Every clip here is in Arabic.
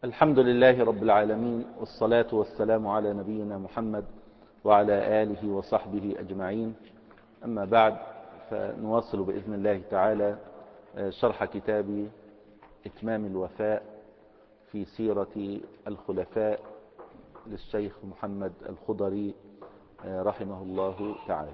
الحمد لله رب العالمين، والصلاة والسلام على نبينا محمد وعلى آله وصحبه أجمعين. أما بعد، فنواصل بإذن الله تعالى شرح كتاب إتمام الوفاء في سيرة الخلفاء للشيخ محمد الخضري رحمه الله تعالى.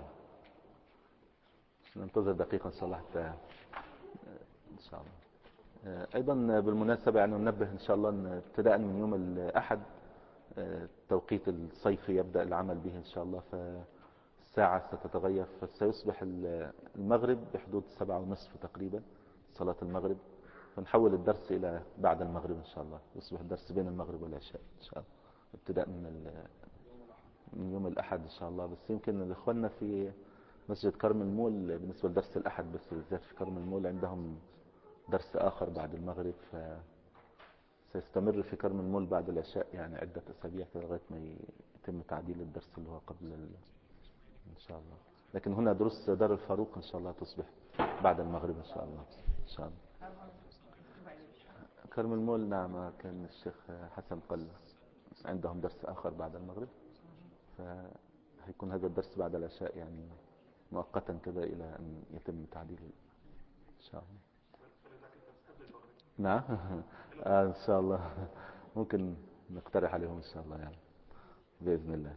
ننتظر دقيقة إن شاء الله حتى إن شاء الله. أيضا بالمناسبة يعني ننبه إن شاء الله أن ابتداء من يوم الأحد التوقيت الصيفي يبدأ العمل به إن شاء الله، فالساعة ستتغير، فسيصبح المغرب بحدود 7:30 تقريبا صلاة المغرب، فنحول الدرس إلى بعد المغرب إن شاء الله، يصبح الدرس بين المغرب والعشاء إن شاء الله ابتداء من يوم الأحد إن شاء الله. بس يمكن الإخواننا في مسجد كرم المول بالنسبة لدرس الأحد بس بالذات في كرم المول عندهم درس آخر بعد المغرب، فسيستمر في كرم المول بعد العشاء يعني عدة أسابيع لغاية ما يتم تعديل الدرس اللي هو قبل إن شاء الله. لكن هنا دروس دار الفاروق إن شاء الله تصبح بعد المغرب إن شاء الله. إن شاء الله كرم المول نعم، كان الشيخ حسن قال عندهم درس آخر بعد المغرب، فهيكون هذا الدرس بعد العشاء يعني مؤقتا كذا إلى أن يتم تعديله إن شاء الله. نعم إن شاء الله ممكن نقترح عليهم إن شاء الله يعني بإذن الله.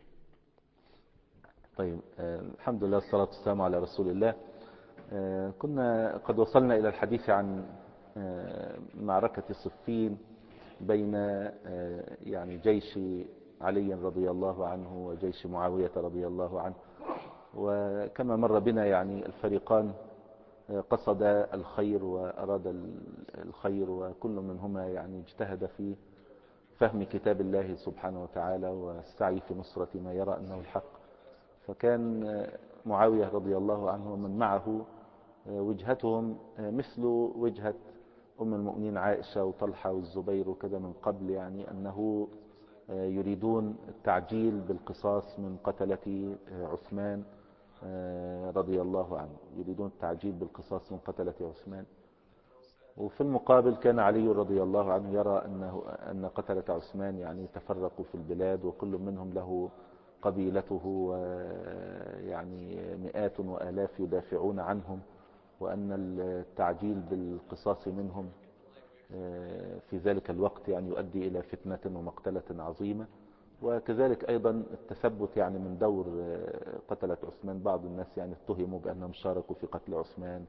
طيب الحمد لله والصلاة والسلام على رسول الله. كنا قد وصلنا إلى الحديث عن معركة صفين بين يعني جيش علي رضي الله عنه وجيش معاوية رضي الله عنه، وكما مر بنا يعني الفريقان قصد الخير وأراد الخير، وكل منهما يعني اجتهد في فهم كتاب الله سبحانه وتعالى والسعي في نصرة ما يرى أنه الحق. فكان معاوية رضي الله عنه ومن معه وجهتهم مثل وجهة أم المؤمنين عائشة وطلحة والزبير وكذا من قبل، يعني أنه يريدون التعجيل بالقصاص من قتلة عثمان رضي الله عنه، يريدون التعجيل بالقصاص من قتلة عثمان. وفي المقابل كان علي رضي الله عنه يرى أن قتلة عثمان يعني تفرقوا في البلاد وكل منهم له قبيلته ويعني مئات وآلاف يدافعون عنهم، وأن التعجيل بالقصاص منهم في ذلك الوقت يعني يؤدي إلى فتنة ومقتلة عظيمة. وكذلك أيضا التثبت يعني من دور قتلة عثمان، بعض الناس يعني اتهموا بأنهم شاركوا في قتل عثمان،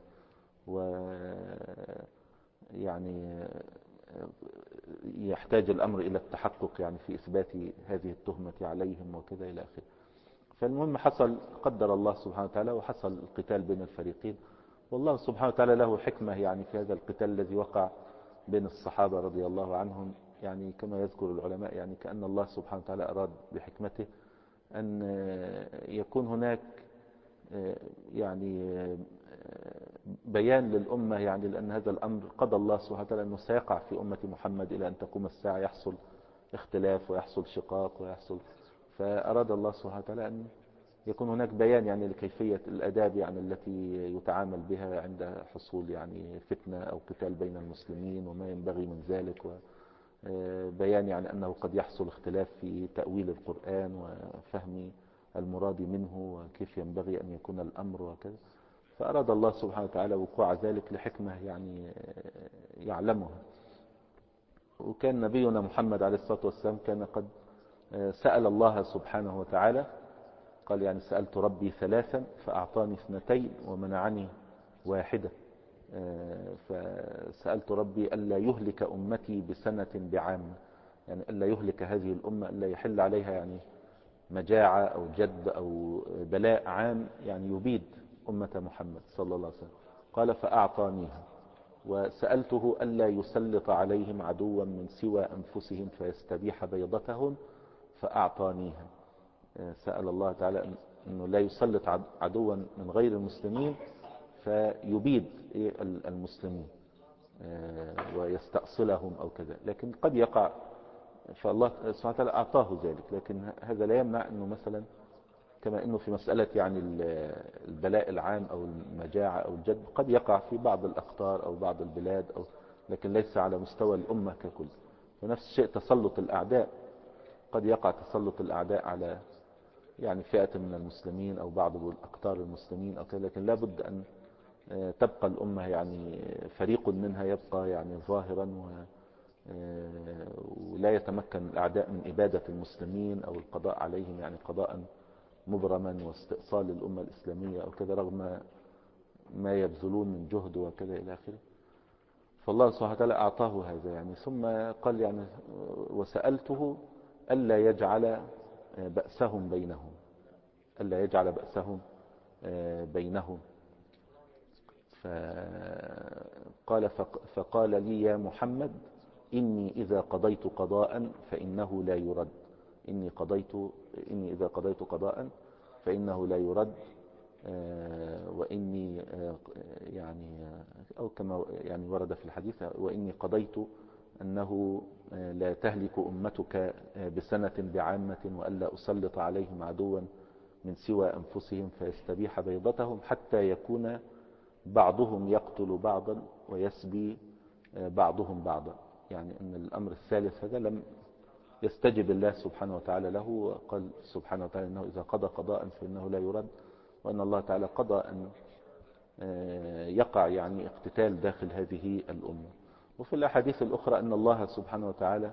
ويعني يحتاج الأمر إلى التحقق يعني في إثبات هذه التهمة عليهم وكذا إلى آخره. فالمهم حصل قدر الله سبحانه وتعالى وحصل القتال بين الفريقين، والله سبحانه وتعالى له حكمة يعني في هذا القتال الذي وقع بين الصحابة رضي الله عنهم، يعني كما يذكر العلماء يعني كأن الله سبحانه وتعالى أراد بحكمته أن يكون هناك يعني بيان للأمة، يعني لأن هذا الأمر قضى الله سبحانه وتعالى أنه سيقع في أمة محمد إلى أن تقوم الساعة، يحصل اختلاف ويحصل شقاق ويحصل، فأراد الله سبحانه وتعالى أن يكون هناك بيان يعني لكيفية الأداب يعني التي يتعامل بها عند حصول يعني فتنة أو قتال بين المسلمين وما ينبغي من ذلك، وبيان يعني أنه قد يحصل اختلاف في تأويل القرآن وفهم المراد منه وكيف ينبغي أن يكون الأمر وكذا. فأراد الله سبحانه وتعالى وقوع ذلك لحكمة يعني يعلمها. وكان نبينا محمد عليه الصلاة والسلام كان قد سأل الله سبحانه وتعالى، قال يعني سألت ربي 3 فأعطاني 2 ومنعني 1. فسألت ربي ألا يهلك أمتي بسنة بعامة، يعني ألا يهلك هذه الأمة، ألا يحل عليها يعني مجاعة أو جد أو بلاء عام يعني يبيد أمة محمد صلى الله عليه وسلم. قال فأعطانيها. وسألته ألا يسلط عليهم عدوا من سوى أنفسهم فيستبيح بيضتهم فأعطانيها. سأل الله تعالى أنه لا يسلط عدوا من غير المسلمين فيبيد المسلمين ويستأصلهم أو كذا، لكن قد يقع، فالله سبحانه وتعالى أعطاه ذلك. لكن هذا لا يمنع أنه مثلا كما أنه في مسألة يعني البلاء العام أو المجاعة أو الجد قد يقع في بعض الأقطار أو بعض البلاد لكن ليس على مستوى الأمة ككل. ونفس الشيء تسلط الأعداء، قد يقع تسلط الأعداء على يعني فئة من المسلمين أو بعض أقطار المسلمين أو كذا، لكن لا بد أن تبقى الأمة يعني فريق منها يبقى يعني ظاهرا ولا يتمكن الأعداء من إبادة المسلمين أو القضاء عليهم يعني قضاء مبرما واستئصال الأمة الإسلامية أو كذا، رغم ما يبذلون من جهد وكذا إلى آخره. فالله سبحانه وتعالى أعطاه هذا يعني. ثم قال يعني وسألته ألا يجعل بأسهم بينهم، ألا يجعل بأسهم بينهم. فقال لي يا محمد إني إذا قضيت قضاء فإنه لا يرد، إني إذا قضيت قضاء فإنه لا يرد، وإني يعني أو كما يعني ورد في الحديث وإني قضيت أنه لا تهلك أمتك بسنة بعامة وألا أسلط عليهم عدوا من سوى أنفسهم فيستبيح بيضتهم حتى يكون بعضهم يقتل بعضا ويسبي بعضهم بعضا. يعني أن الأمر الثالث هذا لم يستجب الله سبحانه وتعالى له، وقال سبحانه وتعالى أنه إذا قضى قضاء فإنه لا يرد، وأن الله تعالى قضى أن يقع يعني اقتتال داخل هذه الأمة. وفي الأحاديث الأخرى أن الله سبحانه وتعالى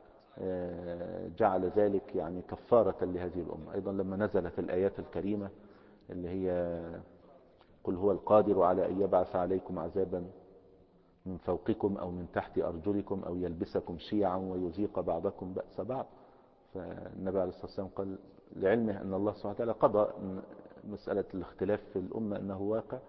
جعل ذلك يعني كفارة لهذه الأمة. أيضا لما نزلت الآيات الكريمة اللي هي قل هو القادر على أن يبعث عليكم عذابا من فوقكم أو من تحت أرجلكم أو يلبسكم شيعا ويذيق بعضكم بأس بعض، فالنبي عليه الصلاة والسلام قال لعلمه أن الله سبحانه وتعالى قضى مسألة الاختلاف في الأمة أنه واقع.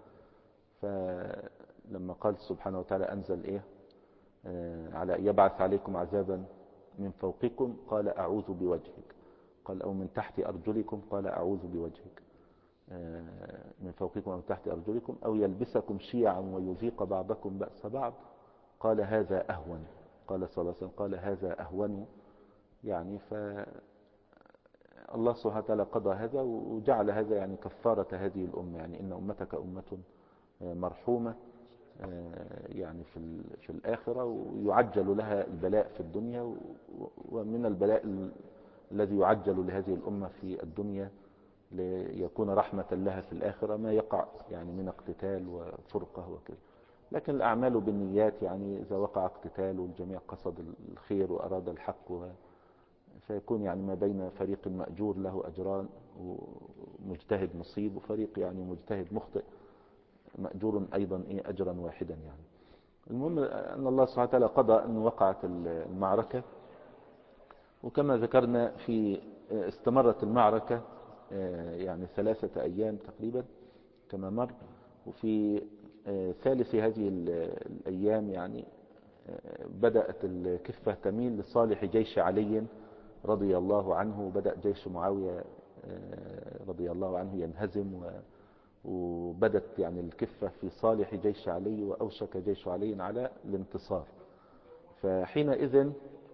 فلما قال سبحانه وتعالى أنزل إيه على أن يبعث عليكم عذابا من فوقكم قال أعوذ بوجهك، قال أو من تحت أرجلكم قال أعوذ بوجهك، من فوقكم أو تحت أرجلكم أو يلبسكم شيعا ويذيق بعضكم بأس بعض قال هذا أهون، قال صلى الله عليه وسلم قال هذا أهون. يعني فالله سبحانه وتعالى قضى هذا وجعل هذا يعني كفارة هذه الأمة، يعني إن أمتك أمة مرحومة يعني في الآخرة، ويعجل لها البلاء في الدنيا، ومن البلاء الذي يعجل لهذه الأمة في الدنيا ليكون رحمة لها في الآخرة ما يقع يعني من اقتتال وفرقة وكذا. لكن الأعمال بالنيات، يعني إذا وقع اقتتال والجميع قصد الخير وأراد الحق فيكون يعني ما بين فريق مأجور له أجران ومجتهد مصيب، وفريق يعني مجتهد مخطئ مأجور أيضا أجرا واحدا. يعني المهم أن الله سبحانه وتعالى قضى أن وقعت المعركة، وكما ذكرنا استمرت المعركة يعني 3 أيام تقريبا كما مر. وفي ثالث هذه الأيام يعني بدأت الكفة تميل لصالح جيش علي رضي الله عنه، وبدأ جيش معاوية رضي الله عنه ينهزم، وبدت يعني الكفة في صالح جيش علي، وأوشك جيش علي على الانتصار. فحينئذ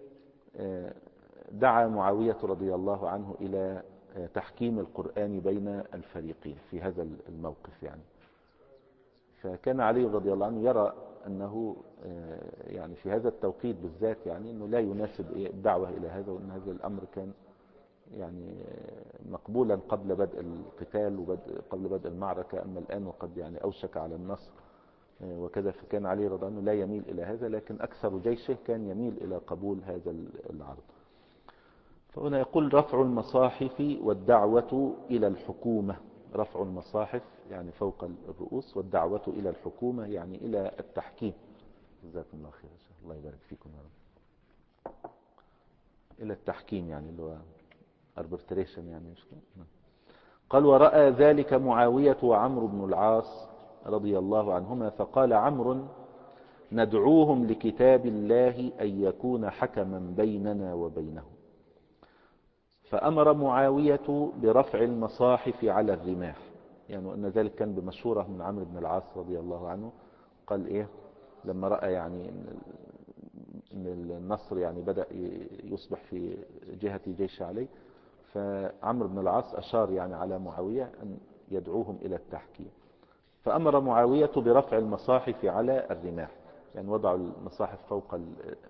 دعا معاوية رضي الله عنه إلى تحكيم القرآن بين الفريقين في هذا الموقف. يعني فكان علي رضي الله عنه يرى أنه يعني في هذا التوقيت بالذات يعني أنه لا يناسب الدعوة إلى هذا، وأن هذا الأمر كان يعني مقبولا قبل بدء القتال قبل بدء المعركة، أما الآن وقد يعني أوشك على النصر وكذا. فكان علي رضي الله عنه لا يميل إلى هذا، لكن أكثر جيشه كان يميل إلى قبول هذا العرض. فهنا يقول رفع المصاحف والدعوة إلى الحكومة. رفع المصاحف يعني فوق الرؤوس، والدعوة إلى الحكومة يعني إلى التحكيم. جزاكم الله خير، الله يبارك فيكم يا رب. إلى التحكيم يعني اللي هو arbitration يعني مش كده. قال ورأى ذلك معاوية وعمرو بن العاص رضي الله عنهما، فقال عمرو ندعوهم لكتاب الله أن يكون حكما بيننا وبينهم. فأمر معاوية برفع المصاحف على الرماح، يعني أن ذلك كان بمشورة من عمرو بن العاص رضي الله عنه. قال لما رأى يعني أن النصر يعني بدأ يصبح في جهة جيش علي، فعمرو بن العاص أشار يعني على معاوية أن يدعوهم إلى التحكيم. فأمر معاوية برفع المصاحف على الرماح، يعني وضعوا المصاحف فوق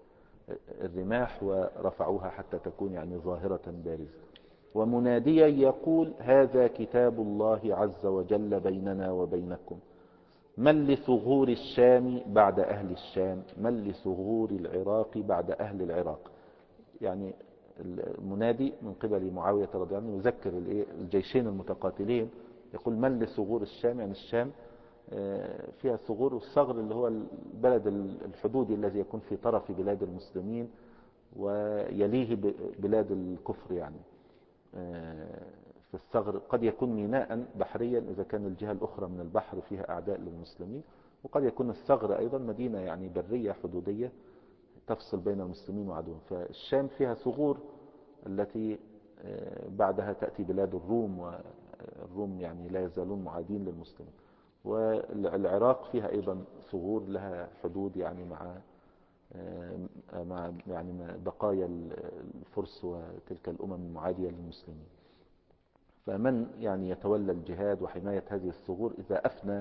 الرماح ورفعوها حتى تكون يعني ظاهرة بارزة. ومناديا يقول هذا كتاب الله عز وجل بيننا وبينكم، من لثغور الشام بعد أهل الشام، من لثغور العراق بعد أهل العراق. يعني المنادي من قبل معاوية رضي الله عنه يذكر الجيشين المتقاتلين، يقول من لثغور الشام، يعني الشام فيها ثغور، والثغر اللي هو البلد الحدودي الذي يكون في طرف بلاد المسلمين ويليه بلاد الكفر. يعني في الثغر قد يكون ميناء بحريا إذا كان الجهة الأخرى من البحر فيها أعداء للمسلمين، وقد يكون الثغر أيضا مدينة يعني برية حدودية تفصل بين المسلمين وعدوهم. فالشام فيها ثغور التي بعدها تأتي بلاد الروم، والروم يعني لا يزالون معادين للمسلمين. والعراق فيها أيضا ثغور لها حدود يعني مع يعني بقايا الفرس وتلك الأمم المعادية للمسلمين. فمن يعني يتولى الجهاد وحماية هذه الثغور إذا أفنى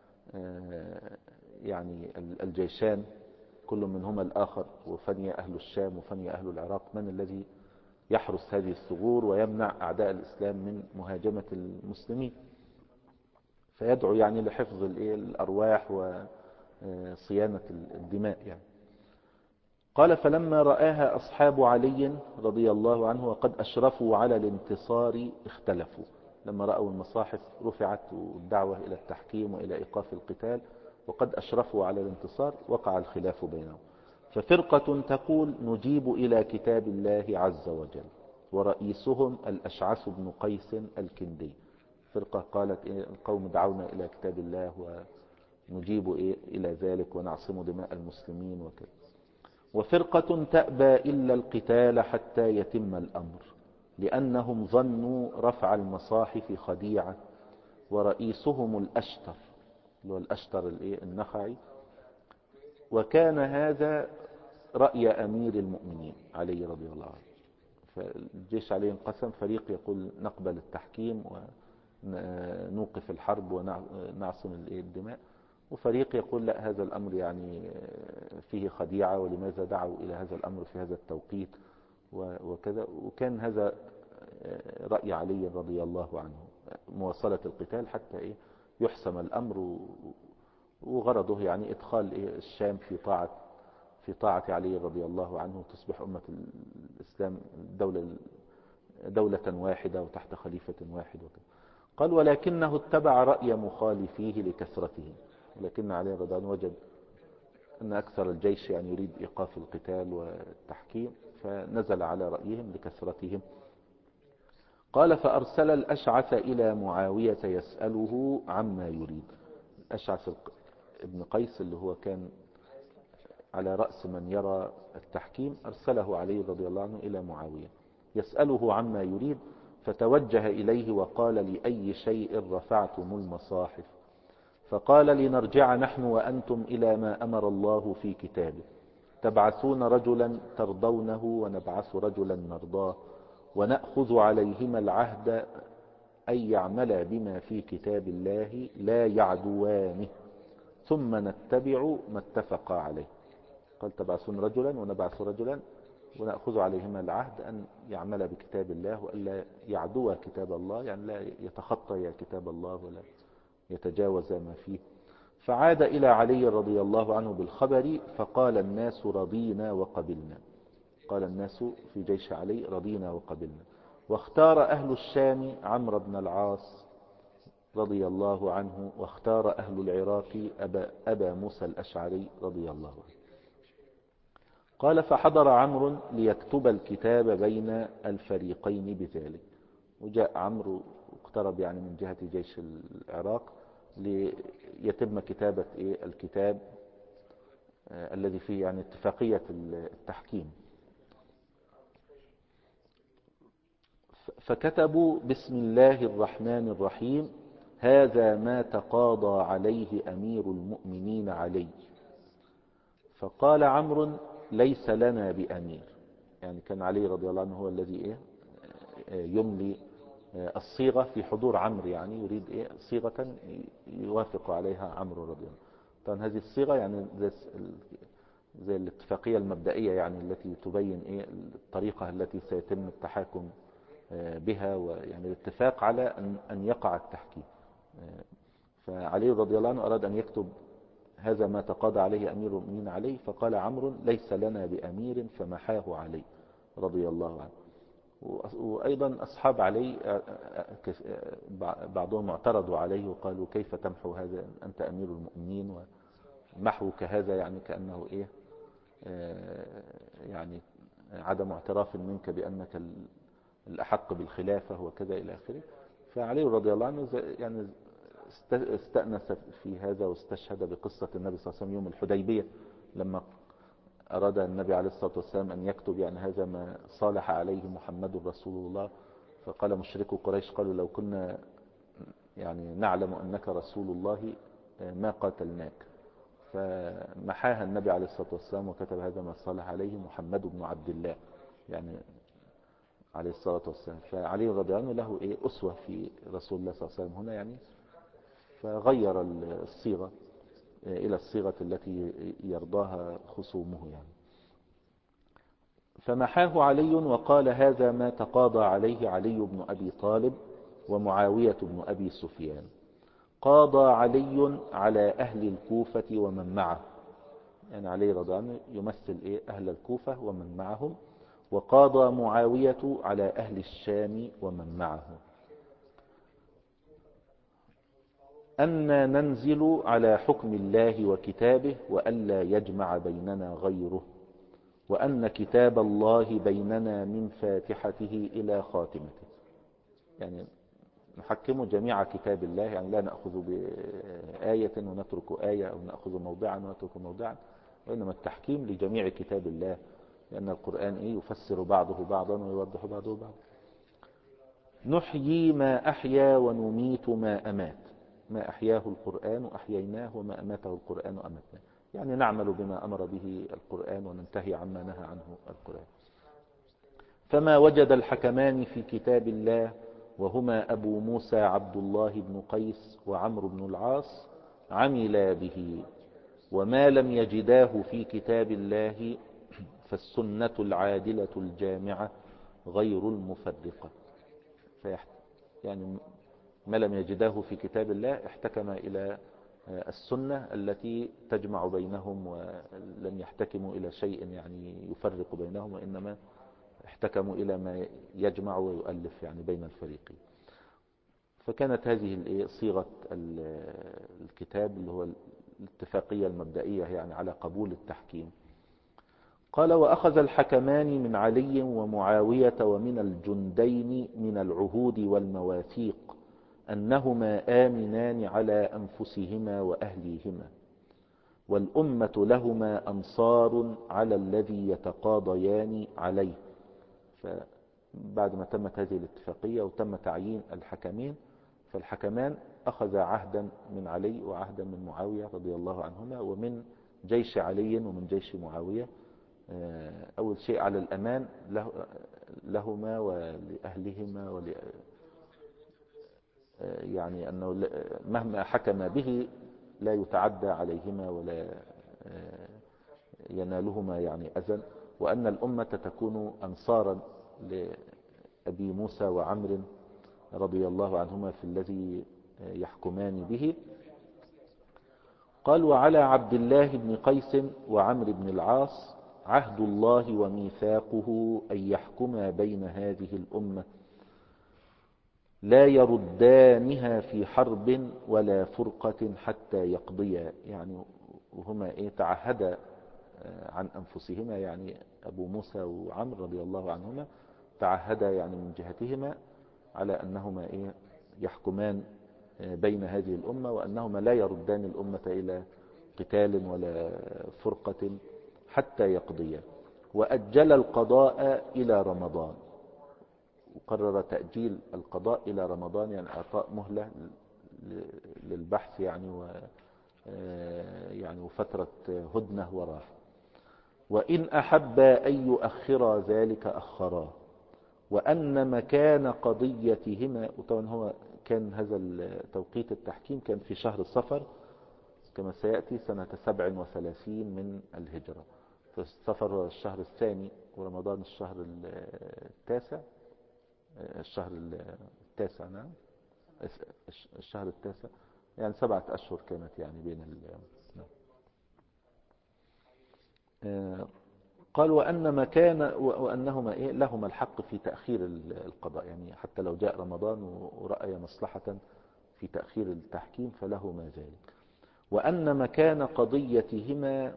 يعني الجيشان كل منهما الآخر، وفني أهل الشام وفني أهل العراق، من الذي يحرس هذه الثغور ويمنع أعداء الإسلام من مهاجمة المسلمين؟ فيدعو يعني لحفظ الأرواح وصيانة الدماء يعني. قال فلما رآها أصحاب علي رضي الله عنه وقد أشرفوا على الانتصار اختلفوا. لما رأوا المصاحف رفعت والدعوة إلى التحكيم وإلى إيقاف القتال وقد أشرفوا على الانتصار وقع الخلاف بينهم. ففرقة تقول نجيب إلى كتاب الله عز وجل، ورئيسهم الأشعث بن قيس الكندي. فرقة قالت القوم دعونا إلى كتاب الله ونجيب إلى ذلك ونعصم دماء المسلمين وكذا. وفرقة تأبى إلا القتال حتى يتم الأمر، لأنهم ظنوا رفع المصاحف خديعة، ورئيسهم الأشتر اللي هو الأشتر النخعي، وكان هذا رأي أمير المؤمنين علي رضي الله عنه. فالجيش عليه انقسم، فريق يقول نقبل التحكيم ونوقف الحرب ونعصم الدماء، وفريق يقول لا، هذا الأمر يعني فيه خديعة، ولماذا دعوا إلى هذا الأمر في هذا التوقيت وكذا. وكان هذا رأي علي رضي الله عنه، مواصلة القتال حتى يحسم الأمر، وغرضه يعني إدخال الشام في طاعة علي رضي الله عنه، تصبح أمة الإسلام دولة واحدة وتحت خليفة واحد وكذا. قال ولكنه اتبع رأي مخالفيه لكثرتهم، لكن علي رضي الله عنه وجد أن أكثر الجيش يعني يريد إيقاف القتال والتحكيم، فنزل على رأيهم لكثرتهم. قال فأرسل الأشعث إلى معاوية يسأله عما يريد. الأشعث ابن قيس اللي هو كان على رأس من يرى التحكيم أرسله علي رضي الله عنه إلى معاوية يسأله عما يريد، فتوجه إليه وقال لأي شيء رفعتم المصاحف؟ فقال لنرجع نحن وأنتم إلى ما أمر الله في كتابه، تبعثون رجلا ترضونه ونبعث رجلا نرضاه، ونأخذ عليهما العهد أن يعمل بما في كتاب الله لا يعدوانه، ثم نتبع ما اتفق عليه. قال تبعثون رجلا ونبعث رجلا ونأخذ عليهما العهد أن يعمل بكتاب الله وألا يعدو كتاب الله، يعني لا يتخطى كتاب الله ولا يتجاوز ما فيه. فعاد إلى علي رضي الله عنه بالخبر، فقال الناس رضينا وقبلنا. قال الناس في جيش علي رضينا وقبلنا. واختار أهل الشام عمرو بن العاص رضي الله عنه، واختار أهل العراق أبا موسى الأشعري رضي الله عنه. قال فحضر عمرو ليكتب الكتاب بين الفريقين بذلك. وجاء عمرو واقترب يعني من جهة جيش العراق ليتم كتابة الكتاب الذي فيه يعني اتفاقية التحكيم. فكتبوا بسم الله الرحمن الرحيم هذا ما تقاضى عليه أمير المؤمنين علي. فقال عمرو ليس لنا بأمير، يعني كان علي رضي الله عنه هو الذي يملي الصيغة في حضور عمرو، يعني يريد صيغة يوافق عليها عمرو رضي الله عنه. طبعا هذه الصيغة يعني زي الاتفاقية المبدئية يعني التي تبين الطريقة التي سيتم التحاكم بها، ويعني الاتفاق على أن يقع التحكيم. فعلي رضي الله عنه أراد أن يكتب هذا ما تقاضى عليه أمير المؤمنين عليه، فقال عمرو ليس لنا بأمير، فمحاه علي رضي الله عنه. وأيضا أصحاب علي بعضهم اعترضوا عليه وقالوا كيف تمحو هذا أنت أمير المؤمنين، ومحوك هذا يعني كأنه يعني عدم اعتراف منك بأنك الأحق بالخلافة وكذا إلى آخره. فعلي رضي الله عنه يعني استأنس في هذا، واستشهد بقصة النبي صلى الله عليه وسلم يوم الحديبية لما أراد النبي عليه الصلاة والسلام أن يكتب يعني هذا ما صالح عليه محمد رسول الله. فقال مشركو قريش قالوا لو كنا يعني نعلم أنك رسول الله ما قاتلناك. فمحاها النبي عليه الصلاة والسلام وكتب هذا ما صالح عليه محمد بن عبد الله يعني عليه الصلاة والسلام. فعلي رضي الله عنه له أسوة في رسول الله صلى الله عليه وسلم هنا يعني، فغير الصيغة إلى الصيغة التي يرضاها خصومه يعني. فمحاه علي وقال هذا ما تقاضى عليه علي بن أبي طالب ومعاوية بن أبي سفيان. قاضى علي على أهل الكوفة ومن معه، يعني علي رضي الله عنه يمثل أهل الكوفة ومن معهم، وقاضى معاوية على أهل الشام ومن معه. أن ننزل على حكم الله وكتابه، وألا يجمع بيننا غيره، وأن كتاب الله بيننا من فاتحته إلى خاتمته. يعني نحكم جميع كتاب الله، يعني لا نأخذ بآية ونترك آية، أو نأخذ موضعا ونترك موضعا، وإنما التحكيم لجميع كتاب الله، لأن القرآن يفسر بعضه بعضا ويوضح بعضه بعضا. نحيي ما أحيا ونميت ما أمات، ما أحياه القرآن أحييناه، وما أماته القرآن أمتناه. يعني نعمل بما أمر به القرآن وننتهي عما نهى عنه القرآن. فما وجد الحكمان في كتاب الله، وهما أبو موسى عبد الله بن قيس وعمرو بن العاص، عملا به. وما لم يجداه في كتاب الله فالسنة العادلة الجامعة غير المفرقة. يعني ما لم يجداه في كتاب الله احتكم إلى السنة التي تجمع بينهم، ولم يحتكموا إلى شيء يعني يفرق بينهم، وإنما احتكموا إلى ما يجمع ويؤلف يعني بين الفريقين. فكانت هذه صيغة الكتاب اللي هو الاتفاقية المبدئية يعني على قبول التحكيم. قال وأخذ الحكمان من علي ومعاوية ومن الجندين من العهود والمواثيق أنهما آمنان على أنفسهما وأهليهما، والأمة لهما أنصار على الذي يتقاضيان عليه. فبعد ما تمت هذه الاتفاقية وتم تعيين الحكمين، فالحكمان أخذ عهدا من علي وعهدا من معاوية رضي الله عنهما، ومن جيش علي ومن جيش معاوية. أول شيء على الأمان لهما ولأهلهما، يعني أنه مهما حكم به لا يتعدى عليهما ولا ينالهما يعني أذى، وأن الأمة تكون أنصارا لأبي موسى وعمر رضي الله عنهما في الذي يحكمان به. قال وعلى عبد الله بن قيس وعمر بن العاص عهد الله وميثاقه أن يحكما بين هذه الأمة، لا يردانها في حرب ولا فرقة حتى يقضيا. يعني وهما تعهدا عن أنفسهما، يعني أبو موسى وعمر رضي الله عنهما تعهدا يعني من جهتهما على أنهما يحكمان بين هذه الأمة، وأنهما لا يردان الأمة إلى قتال ولا فرقة حتى يقضيا. وأجل القضاء إلى رمضان، وقرر تأجيل القضاء إلى رمضان، يعني أعطاء مهلة للبحث يعني وفترة هدنة وراحة. وإن أحب أن يؤخر ذلك أخراه، وأن مكان قضيتهما، وطبعا هو كان هذا توقيت التحكيم كان في شهر الصفر كما سيأتي سنة 37 من الهجرة، فالسفر الشهر الثاني ورمضان الشهر التاسع. الشهر التاسع، نعم، الشهر التاسع، يعني 7 أشهر كانت يعني بين نعم. قال وأنهما لهما الحق في تأخير القضاء، يعني حتى لو جاء رمضان ورأي مصلحة في تأخير التحكيم فله ما ذلك. وأن مكان قضيتهما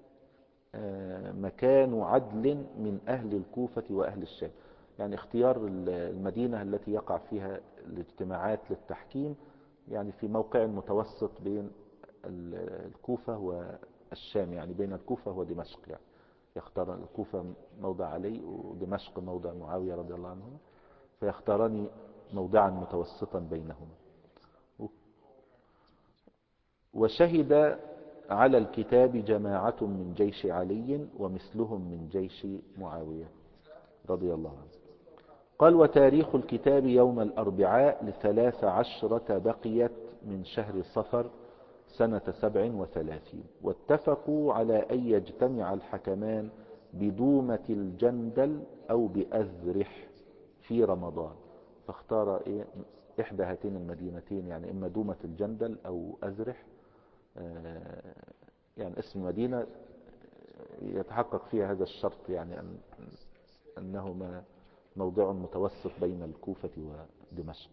مكان عدل من أهل الكوفة وأهل الشام، يعني اختيار المدينة التي يقع فيها الاجتماعات للتحكيم يعني في موقع متوسط بين الكوفة والشام، يعني بين الكوفة ودمشق، يعني يختار الكوفة موضع علي ودمشق موضع معاوية رضي الله عنه، فيختاران موضعا متوسطا بينهما. وشهد على الكتاب جماعة من جيش علي ومثلهم من جيش معاوية رضي الله عنه. قال وتاريخ الكتاب يوم الأربعاء ل13 بقيت من شهر صفر سنة 37، واتفقوا على أن يجتمع الحكمان بدومة الجندل أو بأذرح في رمضان، فاختار إحدى هاتين المدينتين، يعني إما دومة الجندل أو أذرح، يعني اسم مدينة يتحقق فيها هذا الشرط، يعني أنهما موضع متوسط بين الكوفة ودمشق،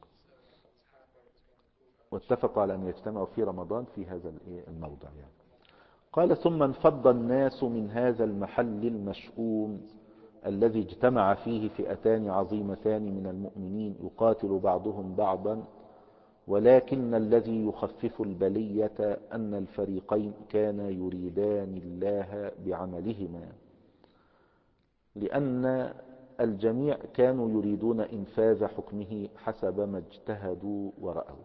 واتفقوا على أن يجتمعوا في رمضان في هذا الموضع يعني. قال ثم انفض الناس من هذا المحل المشؤوم الذي اجتمع فيه فئتان عظيمتان من المؤمنين يقاتل بعضهم بعضا، ولكن الذي يخفف البلية أن الفريقين كانا يريدان الله بعملهما، لأن الجميع كانوا يريدون إنفاذ حكمه حسب ما اجتهدوا ورأوا.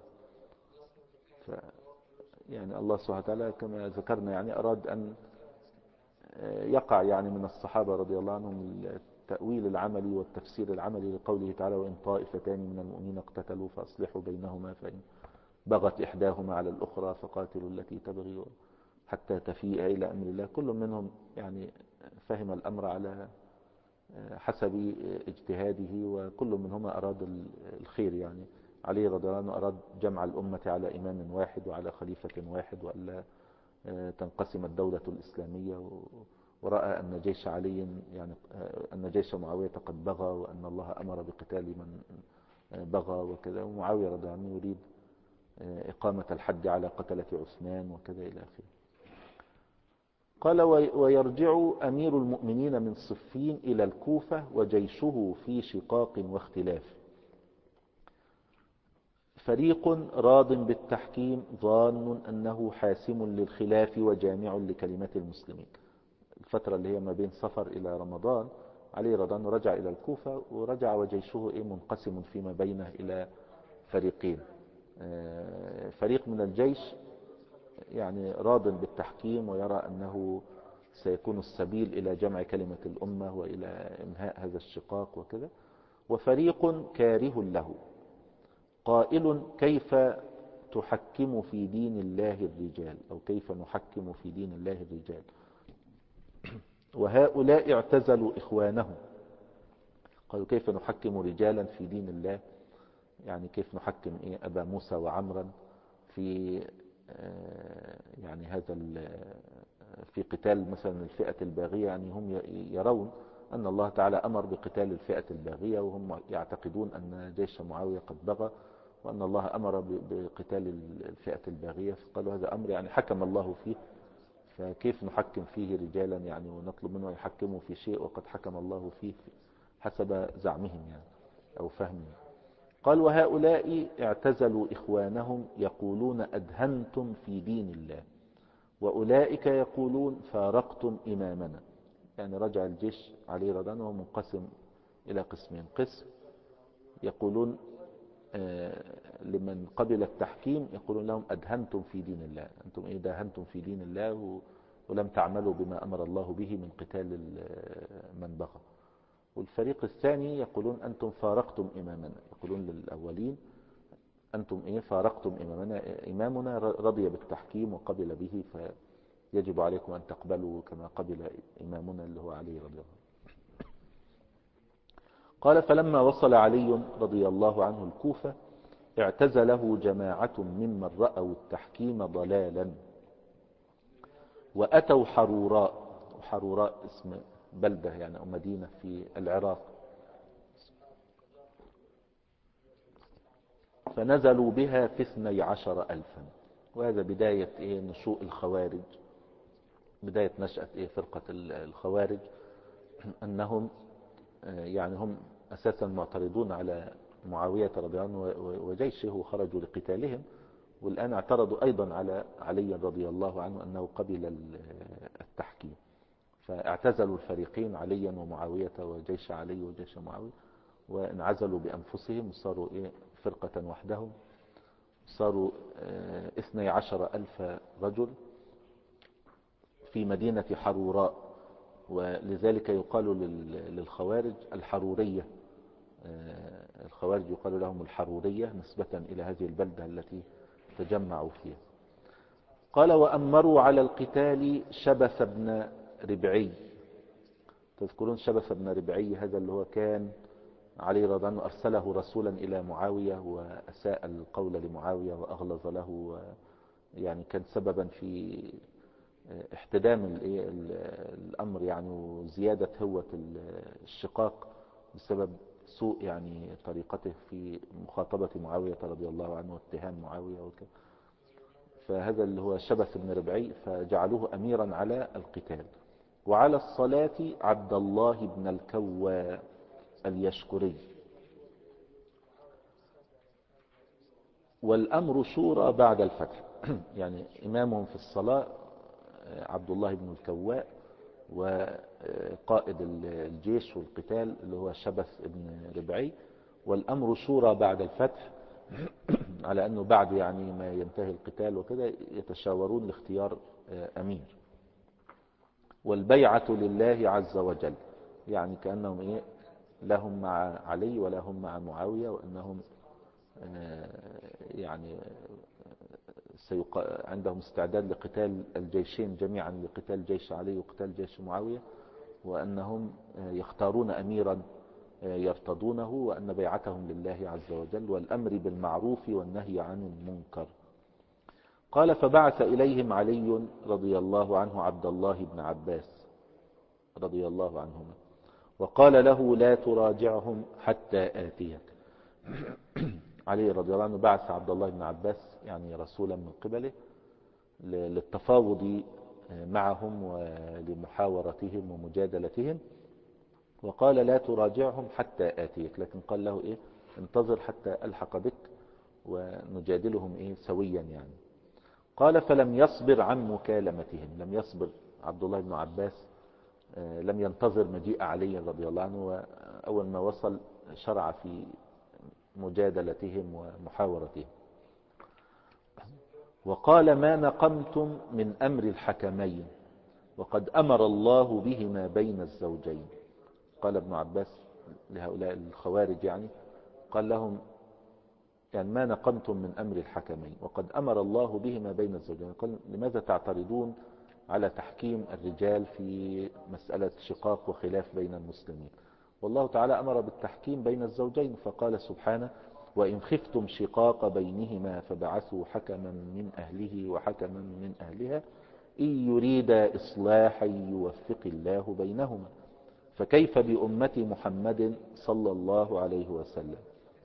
يعني الله سبحانه وتعالى كما ذكرنا يعني أراد أن يقع يعني من الصحابة رضي الله عنهم التأويل العملي والتفسير العملي لقوله تعالى وإن طائفتان من المؤمنين اقتتلوا فأصلحوا بينهما فإن بغت إحداهما على الأخرى فقاتلوا التي تبغي حتى تفيء إلى أمر الله. كل منهم يعني فهم الأمر على حسب اجتهاده، وكل منهما أراد الخير. يعني علي رضي الله عنه أراد جمع الأمة على إمام واحد وعلى خليفة واحد، وألا تنقسم الدولة الإسلامية، ورأى أن جيش علي يعني أن جيش معاوية قد بغى، وأن الله أمر بقتال من بغى وكذا، ومعاوية رضي الله عنه يريد إقامة الحد على قتلة عثمان وكذا إلى آخره. قال ويرجع أمير المؤمنين من صفين إلى الكوفة وجيشه في شقاق واختلاف، فريق راض بالتحكيم ظان أنه حاسم للخلاف وجامع لكلمة المسلمين. الفترة اللي هي ما بين صفر إلى رمضان علي رضي الله عنه رجع إلى الكوفة، ورجع وجيشه منقسم فيما بينه إلى فريقين. فريق من الجيش يعني راض بالتحكيم ويرى أنه سيكون السبيل إلى جمع كلمة الأمة وإلى إنهاء هذا الشقاق وكذا، وفريق كاره له قائل كيف تحكم في دين الله الرجال، أو كيف نحكم في دين الله الرجال. وهؤلاء اعتزلوا إخوانهم، قالوا كيف نحكم رجالا في دين الله، يعني كيف نحكم أبا موسى وعمرا في يعني هذا في قتال مثلا الفئة الباغية. يعني هم يرون أن الله تعالى أمر بقتال الفئة الباغية، وهم يعتقدون أن جيش معاوية قد بغى، وأن الله أمر بقتال الفئة الباغية، فقالوا هذا أمر يعني حكم الله فيه، فكيف نحكم فيه رجالا يعني ونطلب منه يحكموا في شيء وقد حكم الله فيه حسب زعمهم يعني أو فهمهم. قال وهؤلاء اعتزلوا إخوانهم يقولون أدهنتم في دين الله، وأولئك يقولون فارقتم إمامنا. يعني رجع الجيش عليه رضي الله عنه منقسم إلى قسمين، قسم يقولون لمن قبل التحكيم يقولون لهم أدهنتم في دين الله، أنتم داهنتم في دين الله ولم تعملوا بما أمر الله به من قتال من بغى. والفريق الثاني يقولون أنتم فارقتم إمامنا، يقولون للأولين أنتم فارقتم إمامنا، إمامنا رضي بالتحكيم وقبل به يجب عليكم أن تقبلوا كما قبل إمامنا اللي هو علي رضي الله عنه. قال فلما وصل علي رضي الله عنه الكوفة اعتزله جماعة ممن رأوا التحكيم ضلالا وأتوا حروراء، وحروراء اسم بلدة يعني أو مدينة في العراق، فنزلوا بها في 12,000. وهذا بداية نشوء الخوارج، بداية نشأة فرقة الخوارج، أنهم يعني هم أساسا معترضون على معاوية رضي الله عنه وجيشه وخرجوا لقتالهم، والآن اعترضوا أيضا على علي رضي الله عنه أنه قبل التحكيم، فاعتزلوا الفريقين عليا ومعاوية وجيش علي وجيش معاوية، وانعزلوا بأنفسهم وصاروا فرقة وحدهم، صاروا 12,000 رجل في مدينة حروراء. ولذلك يقال للخوارج الحرورية، الخوارج يقال لهم الحرورية نسبة إلى هذه البلدة التي تجمعوا فيها. قال وأمروا على القتال شبث بن ربعي. تذكرون شبث بن ربعي هذا اللي هو كان علي رضي الله عنه أرسله رسولا إلى معاوية وأساء القول لمعاوية وأغلظ له، يعني كان سببا في احتدام الأمر يعني وزيادة هوة الشقاق بسبب سوء يعني طريقته في مخاطبة معاوية رضي الله عنه واتهام معاوية وكذا. فهذا اللي هو شبث بن ربعي فجعلوه أميرا على القتال. وعلى الصلاة عبد الله بن الكوى اليشكري. والأمر شورى بعد الفتح يعني إمامهم في الصلاة عبد الله بن الكواء، وقائد الجيش والقتال اللي هو شبث بن ربعي. والأمر شورى بعد الفتح على أنه بعد يعني ما ينتهي القتال وكذا يتشاورون لاختيار أمير. والبيعة لله عز وجل، يعني كأنهم لهم مع علي ولا هم مع معاوية، وأنهم يعني عندهم استعداد لقتال الجيشين جميعا، لقتال جيش علي وقتال جيش معاوية، وأنهم يختارون أميرا يرتضونه، وأن بيعتهم لله عز وجل، والأمر بالمعروف والنهي عن المنكر. قال فبعث إليهم علي رضي الله عنه عبد الله بن عباس رضي الله عنهما وقال له لا تراجعهم حتى آتيك. علي رضي الله عنه بعث عبد الله بن عباس يعني رسولا من قبله للتفاوض معهم ولمحاورتهم ومجادلتهم، وقال لا تراجعهم حتى آتيك، لكن قال له انتظر حتى ألحق بك ونجادلهم سويا يعني. قال فلم يصبر عن مكالمتهم، لم يصبر عبد الله بن عباس، لم ينتظر مجيء علي رضي الله عنه، وأول ما وصل شرع في مجادلتهم ومحاورتهم. وقال ما نقمتم من أمر الحكمين وقد أمر الله بهما بين الزوجين. قال ابن عباس لهؤلاء الخوارج يعني قال لهم يعني ما نقمتم من أمر الحكمين وقد أمر الله بهما بين الزوجين. قال لماذا تعترضون على تحكيم الرجال في مسألة شقاق وخلاف بين المسلمين؟ والله تعالى أمر بالتحكيم بين الزوجين، فقال سبحانه وإن خفتم شقاق بينهما فبعثوا حكما من أهله وحكما من أهلها إن يريد إصلاحا يوفق الله بينهما فكيف بأمة محمد صلى الله عليه وسلم.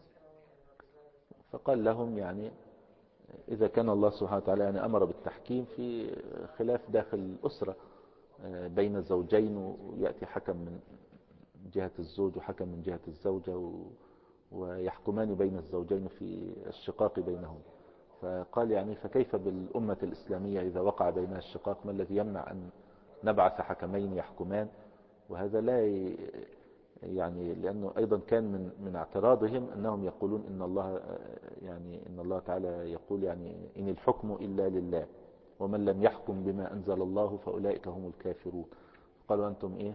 فقال لهم يعني إذا كان الله سبحانه وتعالى يعني أمر بالتحكيم في خلاف داخل الأسرة بين الزوجين، ويأتي حكم من جهة الزوج وحكم من جهة الزوجة ويحكمان بين الزوجين في الشقاق بينهم، فقال يعني فكيف بالأمة الإسلامية إذا وقع بينها الشقاق، ما الذي يمنع أن نبعث حكمين يحكمان؟ وهذا لا يعني لأنه أيضا كان من اعتراضهم أنهم يقولون إن الله يعني إن الله تعالى يقول يعني إن الحكم إلا لله ومن لم يحكم بما أنزل الله فأولئك هم الكافرون. قالوا أنتم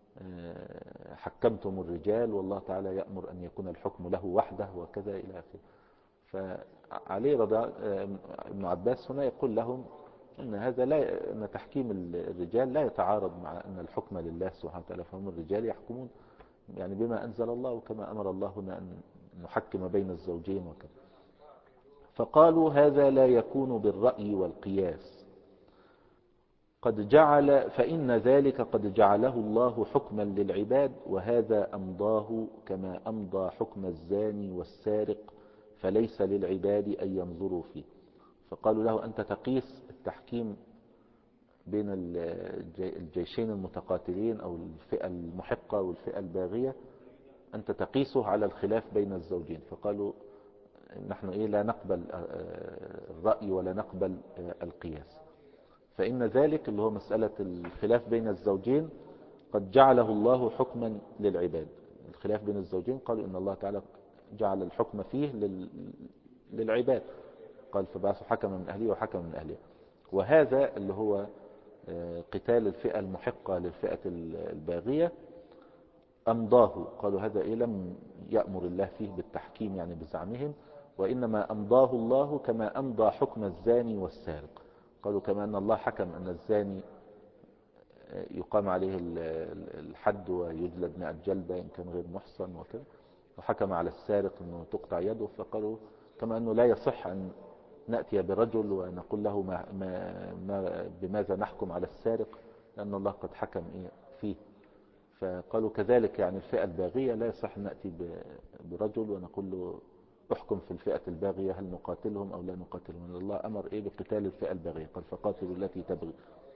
حكمتم الرجال والله تعالى يأمر أن يكون الحكم له وحده وكذا إلى آخره. فعلي رضي ابن عباس هنا يقول لهم أن هذا لا، أن تحكيم الرجال لا يتعارض مع أن الحكم لله سبحانه وتعالى، فهم الرجال يحكمون يعني بما أنزل الله، وكما أمر الله هنا أن نحكم بين الزوجين وكذا. فقالوا هذا لا يكون بالرأي والقياس، قد جعل فإن ذلك قد جعله الله حكما للعباد، وهذا أمضاه كما أمضى حكم الزاني والسارق، فليس للعباد أن ينظروا فيه. فقالوا له أنت تقيس التحكيم بين الجيشين المتقاتلين أو الفئة المحقة والفئة الباغية، أنت تقيسه على الخلاف بين الزوجين. فقالوا نحن لا نقبل الرأي ولا نقبل القياس، فإن ذلك اللي هو مسألة الخلاف بين الزوجين قد جعله الله حكما للعباد. الخلاف بين الزوجين قالوا إن الله تعالى جعل الحكم فيه للعباد، قال فبعثوا حكما من أهله وحكما من أهله. وهذا اللي هو قتال الفئة المحقة للفئة الباغية أمضاه، قالوا هذا لم يأمر الله فيه بالتحكيم يعني بزعمهم، وإنما أمضاه الله كما أمضى حكم الزاني والسارق. قالوا كما أن الله حكم أن الزاني يقام عليه الحد ويجلد 100 جلدة إن كان غير محصن وكذا، وحكم على السارق أنه تقطع يده. فقالوا كما أنه لا يصح أن نأتي برجل ونقول له بماذا نحكم على السارق، لأن الله قد حكم فيه. فقالوا كذلك يعني الفئة الباغية لا يصح نأتي برجل ونقول له احكم في الفئة الباغية، هل نقاتلهم أو لا نقاتلهم. الله أمر بقتال الفئة الباغية، قال فقاتلوا التي تبغي.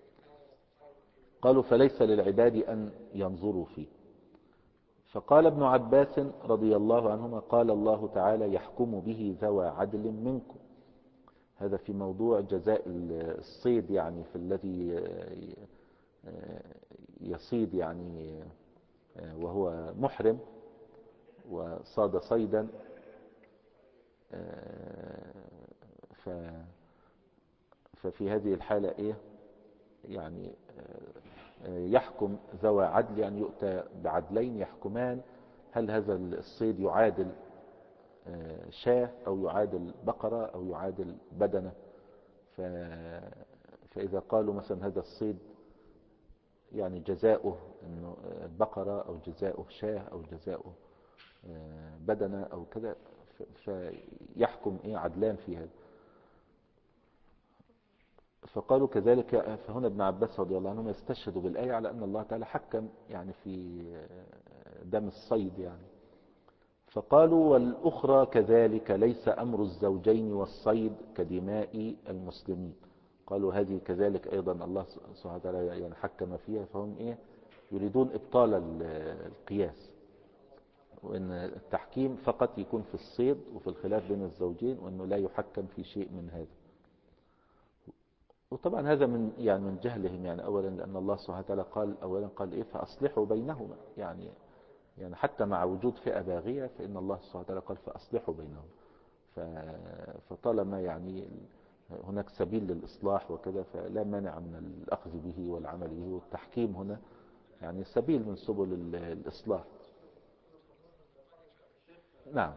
قالوا فليس للعباد أن ينظروا فيه. فقال ابن عباس رضي الله عنهما قال الله تعالى يحكم به ذوى عدل منكم. هذا في موضوع جزاء الصيد، يعني في الذي يصيد يعني وهو محرم وصاد صيدا، ففي هذه الحالة يعني يحكم ذوى عدل، يعني يؤتى بعدلين يحكمان هل هذا الصيد يعادل شاة أو يعادل بقرة أو يعادل بدنة. فإذا قالوا مثلا هذا الصيد يعني جزاؤه إنه بقرة أو جزاؤه شاة أو جزاؤه بدنة أو كذا، فيحكم عدلان في هذا. فقالوا كذلك. فهنا ابن عباس رضي الله عنه يستشهد بالآية على أن الله تعالى حكم يعني في دم الصيد يعني. فقالوا والأخرى كذلك ليس أمر الزوجين والصيد كدماء المسلمين. قالوا هذه كذلك أيضا الله سبحانه وتعالى يعني حكم فيها، فهم يريدون إبطال القياس، وأن التحكيم فقط يكون في الصيد وفي الخلاف بين الزوجين، وأنه لا يحكم في شيء من هذا. وطبعا هذا من جهلهم يعني. أولا لأن الله سبحانه وتعالى قال فأصلحوا بينهما، يعني حتى مع وجود فئة باغية فإن الله سبحانه وتعالى قال فأصلحوا بينهم. فطالما يعني هناك سبيل للإصلاح وكذا، فلا مانع من الأخذ به والعمل به، والتحكيم هنا يعني سبيل من سبل الإصلاح. نعم.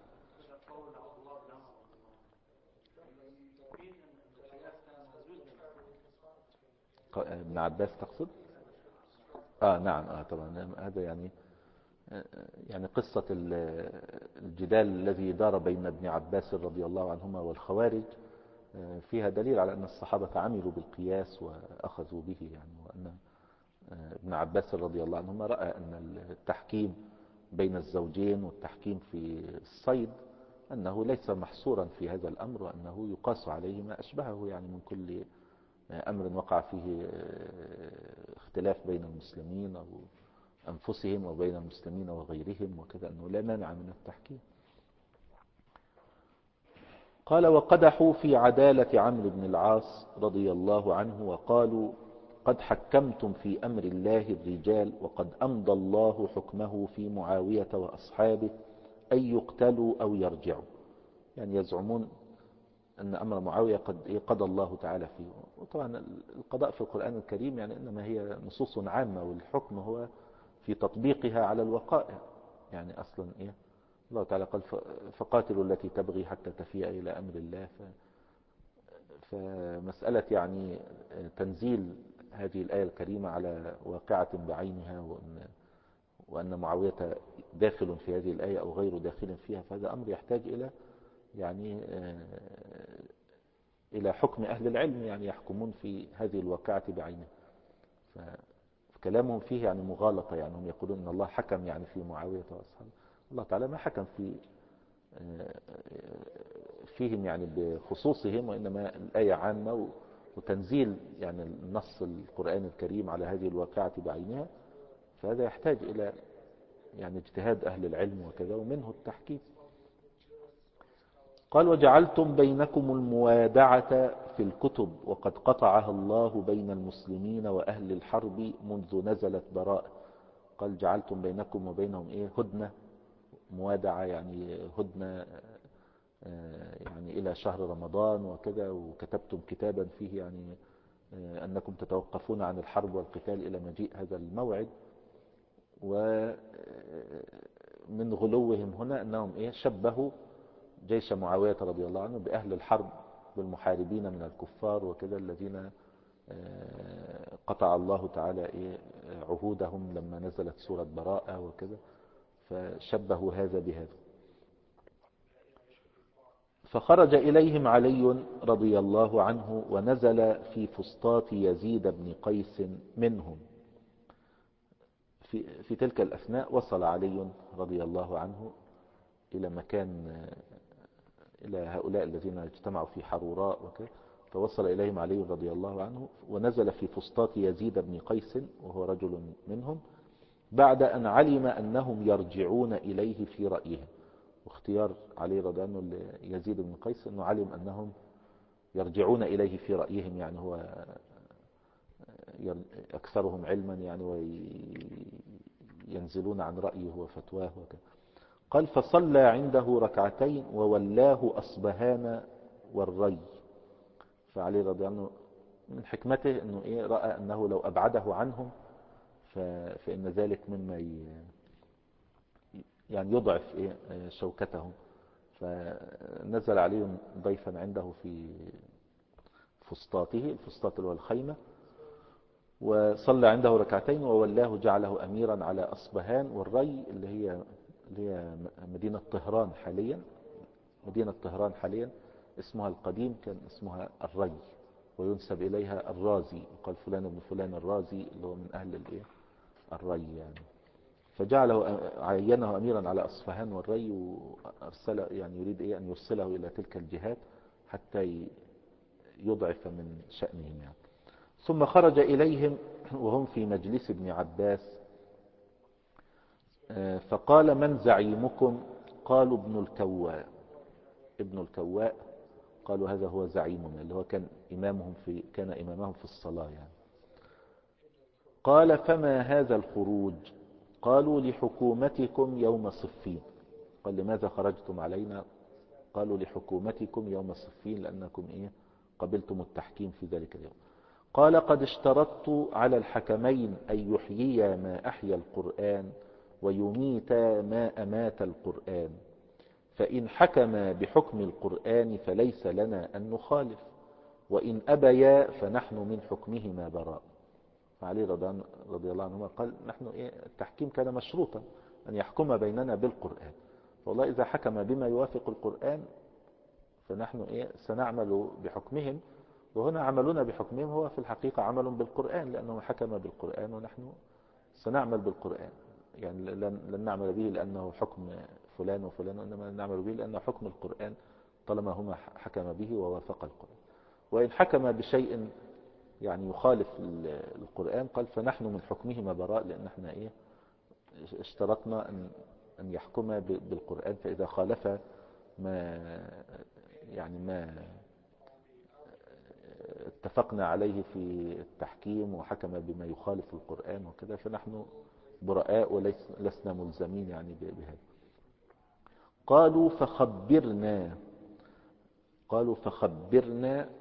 ابن عباس تقصد؟ نعم. طبعا هذا يعني قصة الجدال الذي دار بين ابن عباس رضي الله عنهما والخوارج فيها دليل على أن الصحابة عملوا بالقياس وأخذوا به يعني. وأن ابن عباس رضي الله عنهما رأى أن التحكيم بين الزوجين والتحكيم في الصيد أنه ليس محصورا في هذا الأمر، وأنه يقاس عليه ما أشبهه يعني من كل أمر وقع فيه اختلاف بين المسلمين أو أنفسهم وبين المسلمين وغيرهم وكذا، أنه لا مانع من التحكيم. قال وقدحوا في عدالة عمرو بن العاص رضي الله عنه وقالوا قد حكمتم في أمر الله الرجال، وقد أمضى الله حكمه في معاوية وأصحابه أن يقتلوا أو يرجعوا. يعني يزعمون أن أمر معاوية قضى الله تعالى فيه. وطبعا القضاء في القرآن الكريم يعني إنما هي نصوص عامة، والحكم هو في تطبيقها على الوقائع. يعني أصلا الله تعالى قال فقاتلوا التي تبغي حتى تفيء إلى أمر الله. فمسألة يعني تنزيل هذه الآية الكريمة على واقعة بعينها، وأن معاوية داخل في هذه الآية أو غير داخل فيها، فهذا أمر يحتاج إلى يعني إلى حكم أهل العلم، يعني يحكمون في هذه الواقعة بعينها. فكلامهم فيه يعني مغالطة، يعني هم يقولون أن الله حكم يعني في معاوية وأصحابه. الله تعالى ما حكم فيهم يعني بخصوصهم، وإنما الآية عامة، وتنزيل يعني النص القرآن الكريم على هذه الواقعة بعينها، فهذا يحتاج إلى يعني اجتهاد أهل العلم وكذا، ومنه التحكيم. قال وجعلتم بينكم الموادعة في الكتب وقد قطعها الله بين المسلمين وأهل الحرب منذ نزلت براءة. قال جعلتم بينكم وبينهم هدنة، موادعة يعني هدنة يعني إلى شهر رمضان وكذا، وكتبتم كتابا فيه يعني أنكم تتوقفون عن الحرب والقتال إلى مجيء هذا الموعد. ومن غلوهم هنا أنهم شبهوا جيش معاوية رضي الله عنه بأهل الحرب، بالمحاربين من الكفار وكذا، الذين قطع الله تعالى عهودهم لما نزلت سورة براءة وكذا، فشبهوا هذا بهذا. فخرج إليهم علي رضي الله عنه ونزل في فسطاط يزيد بن قيس منهم. في تلك الأثناء وصل علي رضي الله عنه إلى مكان، إلى هؤلاء الذين اجتمعوا في حروراء وكذا، فوصل إليهم علي رضي الله عنه ونزل في فسطاط يزيد بن قيس وهو رجل منهم، بعد أن علم أنهم يرجعون إليه في رأيهم. واختيار علي رضي الله عنه يزيد بن قيس أنه علم أنهم يرجعون إليه في رأيهم، يعني هو أكثرهم علما يعني، وينزلون عن رأيه وفتواه وكذا. قال فصلى عنده ركعتين وولاه أصبهان والري. فعلي رضي الله عنه من حكمته أنه رأى أنه لو أبعده عنهم فإن ذلك مما يعني يضعف شوكتهم، فنزل عليهم ضيفا عنده في فسطاطه، الفسطاط اللي هو الخيمة، وصلى عنده ركعتين وولاه جعله أميرا على أصبهان والري، اللي هي مدينة طهران حاليا. مدينة طهران حاليا اسمها القديم كان اسمها الري، وينسب إليها الرازي، وقال فلان ابن فلان الرازي اللي هو من أهل الري يعني. فجعله عينه أميرا على أصفهان والري، وأرسل يعني يريد أن يرسله إلى تلك الجهات حتى يضعف من شأنهم يعني. ثم خرج إليهم وهم في مجلس ابن عباس، فقال من زعيمكم؟ قالوا ابن الكواء. ابن الكواء، قالوا هذا هو زعيمنا، اللي هو كان إمامهم في الصلاة يعني. قال فما هذا الخروج؟ قالوا لحكومتكم يوم صفين. قال لماذا خرجتم علينا؟ قالوا لحكومتكم يوم صفين، لأنكم قبلتم التحكيم في ذلك اليوم. قال قد اشترطت على الحكمين أن يحييا ما أحيا القرآن ويميتا ما أمات القرآن، فإن حكما بحكم القرآن فليس لنا أن نخالف، وإن أبيا فنحن من حكمهما براء. فعلي رضي الله عنهما قال نحن التحكيم كان مشروطا أن يحكم بيننا بالقرآن، والله إذا حكم بما يوافق القرآن فنحن سنعمل بحكمهم. وهنا عملنا بحكمهم هو في الحقيقة عمل بالقرآن، لأنه حكم بالقرآن ونحن سنعمل بالقرآن، يعني لن نعمل به لأنه حكم فلان وفلان، وإنما نعمل به لأنه حكم القرآن طالما هما حكم به ووافق القرآن. وإن حكم بشيء يعني يخالف القرآن قال فنحن من حكمهما براء، لأن احنا اشترطنا أن يحكم بالقرآن، فإذا خالف ما اتفقنا عليه في التحكيم وحكم بما يخالف القرآن وكذا فنحن براء ولسنا ملزمين يعني بهذا. قالوا فخبرنا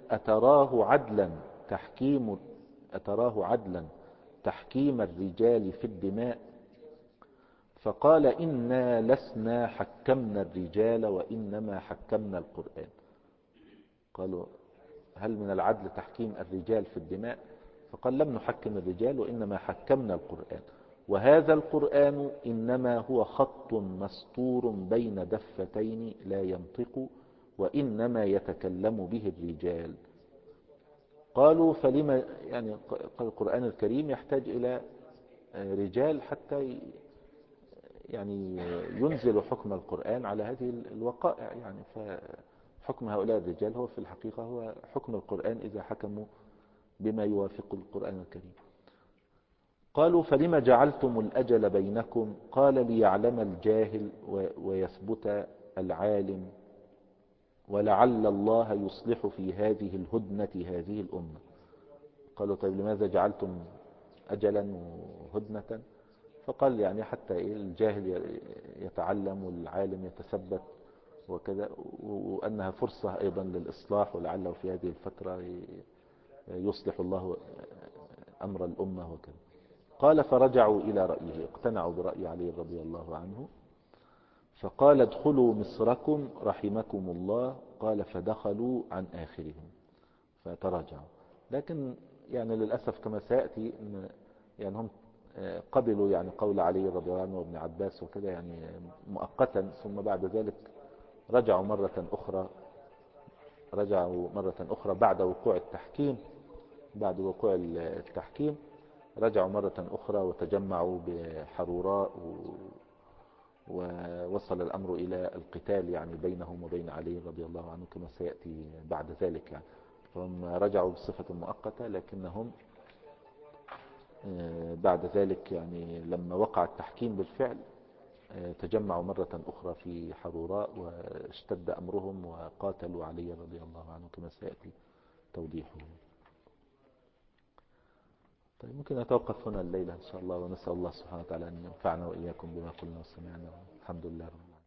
أتراه عدلا تحكيم الرجال في الدماء؟ فقال إنا لسنا حكمنا الرجال وإنما حكمنا القرآن. قالوا هل من العدل تحكيم الرجال في الدماء؟ فقال لم نحكم الرجال وإنما حكمنا القرآن، وهذا القرآن إنما هو خط مسطور بين دفتين لا ينطق، وإنما يتكلم به الرجال. قالوا فلما يعني القرآن الكريم يحتاج إلى رجال حتى يعني ينزل حكم القرآن على هذه الوقائع، يعني فحكم هؤلاء الرجال هو في الحقيقة هو حكم القرآن إذا حكموا بما يوافق القرآن الكريم. قالوا فلما جعلتم الأجل بينكم؟ قال ليعلم الجاهل ويثبت العالم، ولعل الله يصلح في هذه الهدنة هذه الأمة. قالوا طيب لماذا جعلتم أجلا وهدنة؟ فقال يعني حتى الجاهل يتعلم والعالم يتثبت وكذا، وأنها فرصة أيضا للإصلاح، ولعله في هذه الفترة يصلح الله أمر الأمة وكذا. قال فرجعوا إلى رأيه، اقتنعوا برأي علي رضي الله عنه، فقال ادخلوا مصركم رحمكم الله. قال فدخلوا عن آخرهم فتراجعوا. لكن يعني للأسف كما سيأتي إن يعني هم قبلوا يعني قول علي رضي الله عنه وابن عباس وكذا يعني مؤقتا، ثم بعد ذلك رجعوا مرة أخرى بعد وقوع التحكيم. رجعوا مرة أخرى وتجمعوا بحروراء، ووصل الأمر إلى القتال يعني بينهم وبين علي رضي الله عنه كما سيأتي بعد ذلك. يعني فهم رجعوا بصفة مؤقتة، لكنهم بعد ذلك يعني لما وقع التحكيم بالفعل تجمعوا مرة أخرى في حروراء واشتد أمرهم وقاتلوا علي رضي الله عنه كما سيأتي توضيحه. طيب ممكن نتوقف هنا الليلة إن شاء الله، ونسأل الله سبحانه وتعالى أن ينفعنا وإياكم بما قلنا وسمعنا. الحمد لله رب العالمين.